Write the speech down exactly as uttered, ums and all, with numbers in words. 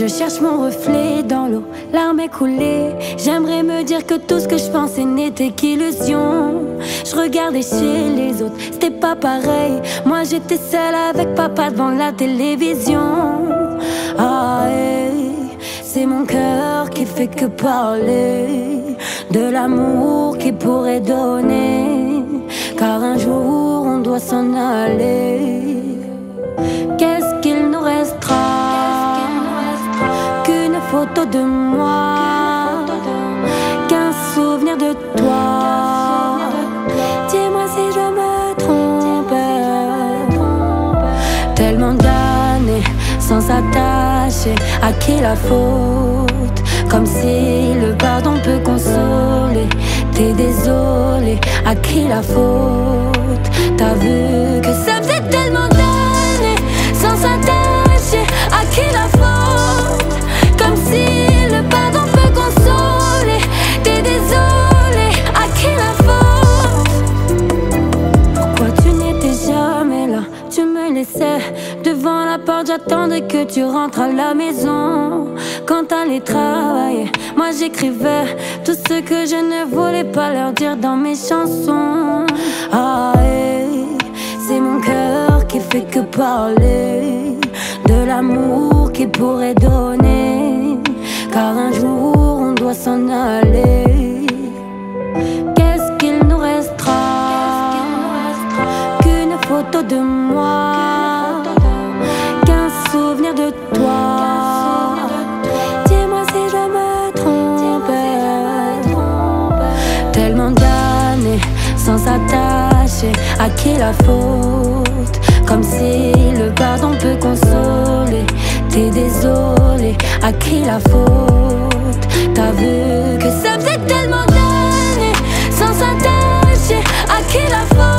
cherche mon reflet dans l'eau, larmes écoulées. J'aimerais me dire que tout ce que je pensais n'était qu'illusion. Je regardais chez les autres, c'était pas pareil. Moi j'étais seule avec papa devant la télévision. Ah, hey, c'est mon cœur qui fait que parler de l'amour qu'il pourrait donner, car un jour on doit s'en aller. Qu'est-ce qu'il nous restera? Qu'une photo de moi, qu'un souvenir de toi. Dis-moi si je me trompe. Tellement d'années sans s'attacher, à qui la faute? Comme si le pardon peut consoler. T'es désolé, à qui la faute? T'as vu que ça faisait tellement d'années sans s'attacher, à qui la faute? Comme si le pardon peut consoler. T'es désolé, à qui la faute? Pourquoi tu n'étais jamais là? Tu me laissais devant la porte, j'attendais que tu rentres à la maison. Quand t'allais travailler, moi j'écrivais tout ce que je ne voulais pas leur dire dans mes chansons. Ah, hey, c'est mon cœur qui fait que parler de l'amour qu'il pourrait donner, car un jour on doit s'en aller. Qu'est-ce qu'il nous restera? Qu'une photo de moi, qu'un souvenir de toi. Dis-moi si je me trompe. Tellement d'années sans s'attacher, à qui la faute? Comme si le pardon peut consoler. T'es désolé, à qui la faute? T'as vu que ça faisait tellement d'années sans s'attacher, à qui la faute?